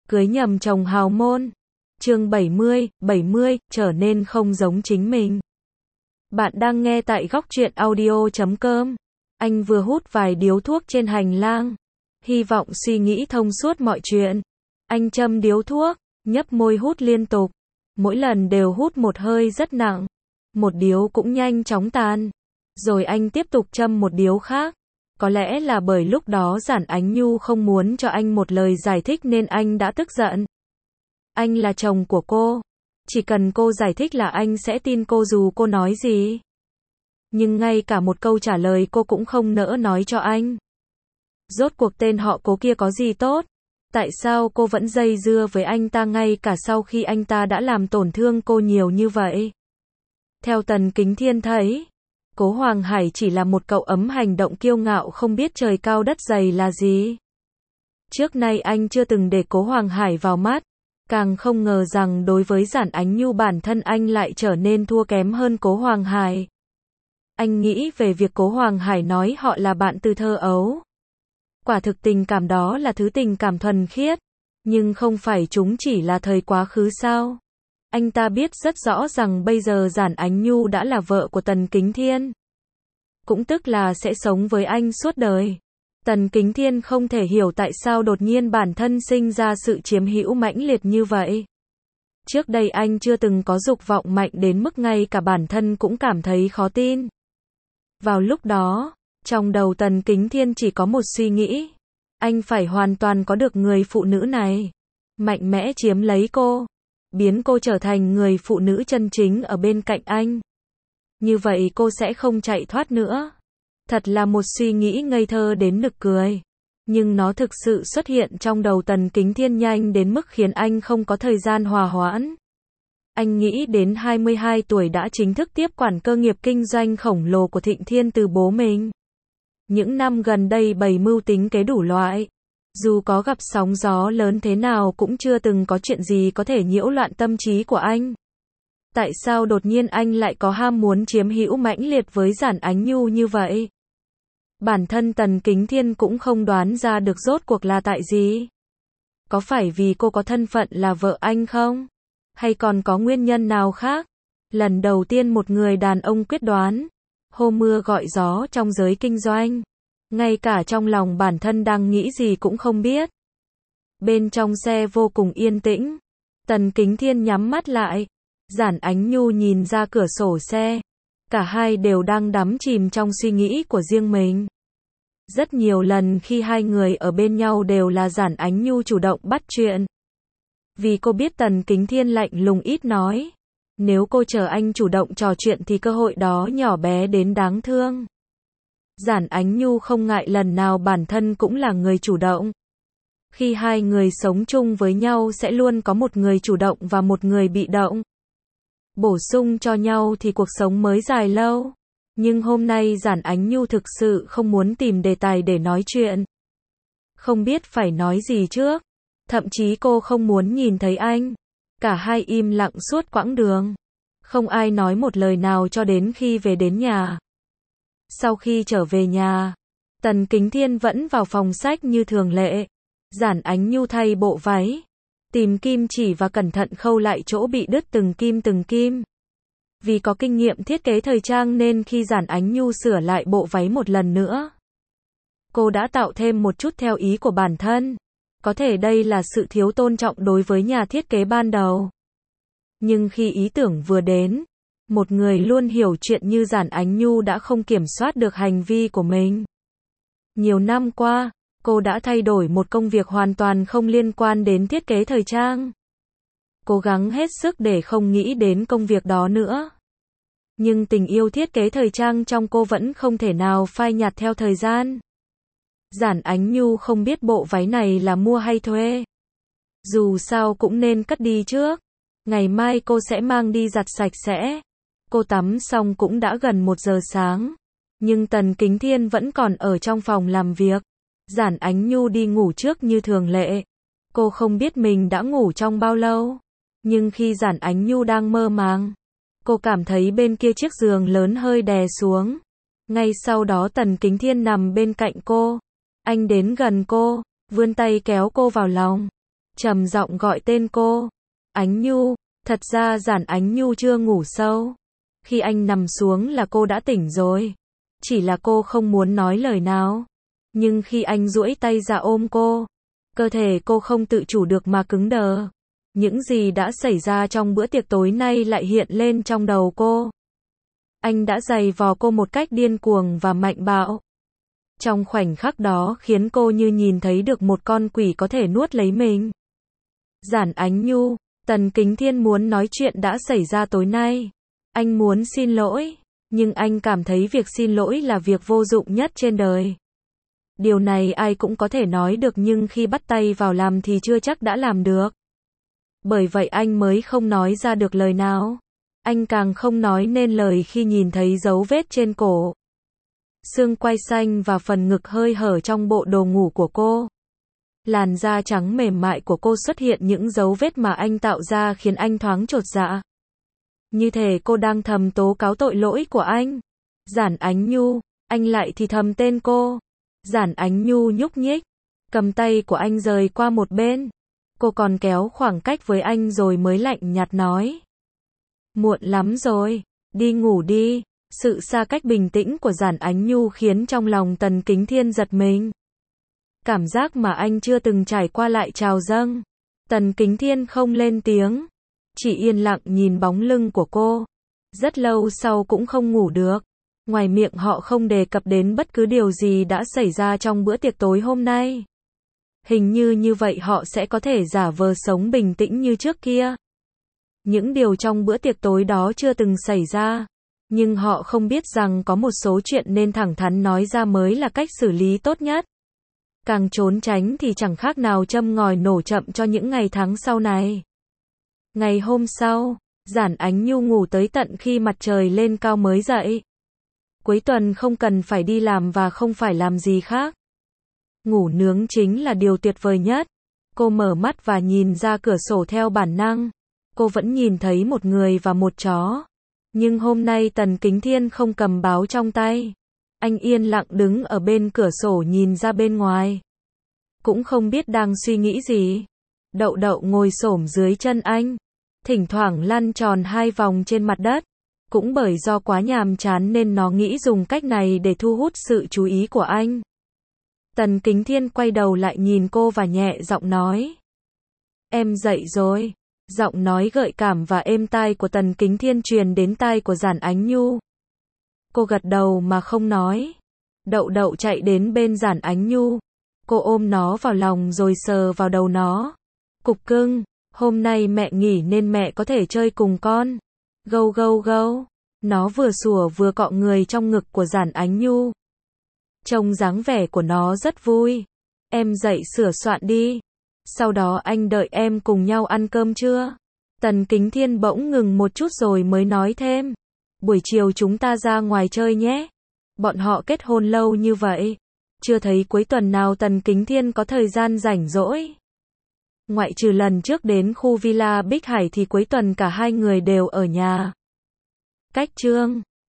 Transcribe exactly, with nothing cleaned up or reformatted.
Cưới nhầm chồng hào môn. Chương bảy mươi, bảy mươi, trở nên không giống chính mình. Bạn đang nghe tại góc truyện audio chấm com. Anh vừa hút vài điếu thuốc trên hành lang. Hy vọng suy nghĩ thông suốt mọi chuyện. Anh châm điếu thuốc, nhấp môi hút liên tục. Mỗi lần đều hút một hơi rất nặng. Một điếu cũng nhanh chóng tàn. Rồi anh tiếp tục châm một điếu khác. Có lẽ là bởi lúc đó Giản Ánh Nhu không muốn cho anh một lời giải thích nên anh đã tức giận. Anh là chồng của cô. Chỉ cần cô giải thích là anh sẽ tin cô dù cô nói gì. Nhưng ngay cả một câu trả lời cô cũng không nỡ nói cho anh. Rốt cuộc tên họ Cố kia có gì tốt? Tại sao cô vẫn dây dưa với anh ta ngay cả sau khi anh ta đã làm tổn thương cô nhiều như vậy? Theo Tần Kính Thiên thấy, Cố Hoàng Hải chỉ là một cậu ấm hành động kiêu ngạo không biết trời cao đất dày là gì. Trước nay anh chưa từng để Cố Hoàng Hải vào mắt, càng không ngờ rằng đối với Giản Ánh Nhu bản thân anh lại trở nên thua kém hơn Cố Hoàng Hải. Anh nghĩ về việc Cố Hoàng Hải nói họ là bạn từ thơ ấu. Quả thực tình cảm đó là thứ tình cảm thuần khiết, nhưng không phải chúng chỉ là thời quá khứ sao? Anh ta biết rất rõ rằng bây giờ Giản Ánh Nhu đã là vợ của Tần Kính Thiên. Cũng tức là sẽ sống với anh suốt đời. Tần Kính Thiên không thể hiểu tại sao đột nhiên bản thân sinh ra sự chiếm hữu mãnh liệt như vậy. Trước đây anh chưa từng có dục vọng mạnh đến mức ngay cả bản thân cũng cảm thấy khó tin. Vào lúc đó, trong đầu Tần Kính Thiên chỉ có một suy nghĩ. Anh phải hoàn toàn có được người phụ nữ này. Mạnh mẽ chiếm lấy cô. Biến cô trở thành người phụ nữ chân chính ở bên cạnh anh. Như vậy cô sẽ không chạy thoát nữa. Thật là một suy nghĩ ngây thơ đến nực cười. Nhưng nó thực sự xuất hiện trong đầu Tần Kính Thiên nhanh đến mức khiến anh không có thời gian hòa hoãn. Anh nghĩ đến hai mươi hai tuổi đã chính thức tiếp quản cơ nghiệp kinh doanh khổng lồ của Thịnh Thiên từ bố mình. Những năm gần đây bày mưu tính kế đủ loại. Dù có gặp sóng gió lớn thế nào cũng chưa từng có chuyện gì có thể nhiễu loạn tâm trí của anh. Tại sao đột nhiên anh lại có ham muốn chiếm hữu mãnh liệt với Giản Ánh Nhu như vậy? Bản thân Tần Kính Thiên cũng không đoán ra được rốt cuộc là tại gì. Có phải vì cô có thân phận là vợ anh không? Hay còn có nguyên nhân nào khác? Lần đầu tiên một người đàn ông quyết đoán, hô mưa gọi gió trong giới kinh doanh. Ngay cả trong lòng bản thân đang nghĩ gì cũng không biết. Bên trong xe vô cùng yên tĩnh. Tần Kính Thiên nhắm mắt lại. Giản Ánh Nhu nhìn ra cửa sổ xe. Cả hai đều đang đắm chìm trong suy nghĩ của riêng mình. Rất nhiều lần khi hai người ở bên nhau đều là Giản Ánh Nhu chủ động bắt chuyện. Vì cô biết Tần Kính Thiên lạnh lùng ít nói. Nếu cô chờ anh chủ động trò chuyện thì cơ hội đó nhỏ bé đến đáng thương. Giản Ánh Nhu không ngại lần nào bản thân cũng là người chủ động. Khi hai người sống chung với nhau sẽ luôn có một người chủ động và một người bị động. Bổ sung cho nhau thì cuộc sống mới dài lâu. Nhưng hôm nay Giản Ánh Nhu thực sự không muốn tìm đề tài để nói chuyện. Không biết phải nói gì trước. Thậm chí cô không muốn nhìn thấy anh. Cả hai im lặng suốt quãng đường. Không ai nói một lời nào cho đến khi về đến nhà. Sau khi trở về nhà, Tần Kính Thiên vẫn vào phòng sách như thường lệ. Giản Ánh Nhu thay bộ váy, tìm kim chỉ và cẩn thận khâu lại chỗ bị đứt từng kim từng kim. Vì có kinh nghiệm thiết kế thời trang nên khi Giản Ánh Nhu sửa lại bộ váy một lần nữa, cô đã tạo thêm một chút theo ý của bản thân. Có thể đây là sự thiếu tôn trọng đối với nhà thiết kế ban đầu. Nhưng khi ý tưởng vừa đến, một người luôn hiểu chuyện như Giản Ánh Nhu đã không kiểm soát được hành vi của mình. Nhiều năm qua, cô đã thay đổi một công việc hoàn toàn không liên quan đến thiết kế thời trang. Cố gắng hết sức để không nghĩ đến công việc đó nữa. Nhưng tình yêu thiết kế thời trang trong cô vẫn không thể nào phai nhạt theo thời gian. Giản Ánh Nhu không biết bộ váy này là mua hay thuê. Dù sao cũng nên cất đi trước. Ngày mai cô sẽ mang đi giặt sạch sẽ. Cô tắm xong cũng đã gần một giờ sáng. Nhưng Tần Kính Thiên vẫn còn ở trong phòng làm việc. Giản Ánh Nhu đi ngủ trước như thường lệ. Cô không biết mình đã ngủ trong bao lâu. Nhưng khi Giản Ánh Nhu đang mơ màng, cô cảm thấy bên kia chiếc giường lớn hơi đè xuống. Ngay sau đó Tần Kính Thiên nằm bên cạnh cô. Anh đến gần cô, vươn tay kéo cô vào lòng. trầm giọng gọi tên cô. Ánh Nhu, thật ra Giản Ánh Nhu chưa ngủ sâu. Khi anh nằm xuống là cô đã tỉnh rồi. Chỉ là cô không muốn nói lời nào. Nhưng khi anh duỗi tay ra ôm cô, cơ thể cô không tự chủ được mà cứng đờ. Những gì đã xảy ra trong bữa tiệc tối nay lại hiện lên trong đầu cô. Anh đã giày vò cô một cách điên cuồng và mạnh bạo. Trong khoảnh khắc đó khiến cô như nhìn thấy được một con quỷ có thể nuốt lấy mình. Giản Ánh Nhu, Tần Kính Thiên muốn nói chuyện đã xảy ra tối nay. Anh muốn xin lỗi, nhưng anh cảm thấy việc xin lỗi là việc vô dụng nhất trên đời. Điều này ai cũng có thể nói được nhưng khi bắt tay vào làm thì chưa chắc đã làm được. Bởi vậy anh mới không nói ra được lời nào. Anh càng không nói nên lời khi nhìn thấy dấu vết trên cổ, xương quai xanh và phần ngực hơi hở trong bộ đồ ngủ của cô. Làn da trắng mềm mại của cô xuất hiện những dấu vết mà anh tạo ra khiến anh thoáng chột dạ. Như thể cô đang thầm tố cáo tội lỗi của anh. Giản Ánh Nhu, anh lại thì thầm tên cô. Giản Ánh Nhu nhúc nhích, cầm tay của anh rời qua một bên. Cô còn kéo khoảng cách với anh rồi mới lạnh nhạt nói. Muộn lắm rồi, đi ngủ đi. Sự xa cách bình tĩnh của Giản Ánh Nhu khiến trong lòng Tần Kính Thiên giật mình. Cảm giác mà anh chưa từng trải qua lại trào dâng. Tần Kính Thiên không lên tiếng, chỉ yên lặng nhìn bóng lưng của cô. Rất lâu sau cũng không ngủ được. Ngoài miệng họ không đề cập đến bất cứ điều gì đã xảy ra trong bữa tiệc tối hôm nay. Hình như như vậy họ sẽ có thể giả vờ sống bình tĩnh như trước kia. Những điều trong bữa tiệc tối đó chưa từng xảy ra. Nhưng họ không biết rằng có một số chuyện nên thẳng thắn nói ra mới là cách xử lý tốt nhất. Càng trốn tránh thì chẳng khác nào châm ngòi nổ chậm cho những ngày tháng sau này. Ngày hôm sau, Giản Ánh Nhu ngủ tới tận khi mặt trời lên cao mới dậy. Cuối tuần không cần phải đi làm và không phải làm gì khác. Ngủ nướng chính là điều tuyệt vời nhất. Cô mở mắt và nhìn ra cửa sổ theo bản năng. Cô vẫn nhìn thấy một người và một chó. Nhưng hôm nay Tần Kính Thiên không cầm báo trong tay. Anh yên lặng đứng ở bên cửa sổ nhìn ra bên ngoài. Cũng không biết đang suy nghĩ gì. Đậu Đậu ngồi xổm dưới chân anh, thỉnh thoảng lăn tròn hai vòng trên mặt đất. Cũng bởi do quá nhàm chán nên nó nghĩ dùng cách này để thu hút sự chú ý của anh. Tần Kính Thiên quay đầu lại nhìn cô và nhẹ giọng nói. Em dậy rồi. Giọng nói gợi cảm và êm tai của Tần Kính Thiên truyền đến tai của Giản Ánh Nhu. Cô gật đầu mà không nói. Đậu Đậu chạy đến bên Giản Ánh Nhu. Cô ôm nó vào lòng rồi sờ vào đầu nó. Cục cưng, hôm nay mẹ nghỉ nên mẹ có thể chơi cùng con. Gâu gâu gâu. Nó vừa sủa vừa cọ người trong ngực của Giản Ánh Nhu. Trông dáng vẻ của nó rất vui. Em dậy sửa soạn đi. Sau đó anh đợi em cùng nhau ăn cơm trưa. Tần Kính Thiên bỗng ngừng một chút rồi mới nói thêm. Buổi chiều chúng ta ra ngoài chơi nhé. Bọn họ kết hôn lâu như vậy. Chưa thấy cuối tuần nào Tần Kính Thiên có thời gian rảnh rỗi. Ngoại trừ lần trước đến khu villa Bích Hải thì cuối tuần cả hai người đều ở nhà. Cách chương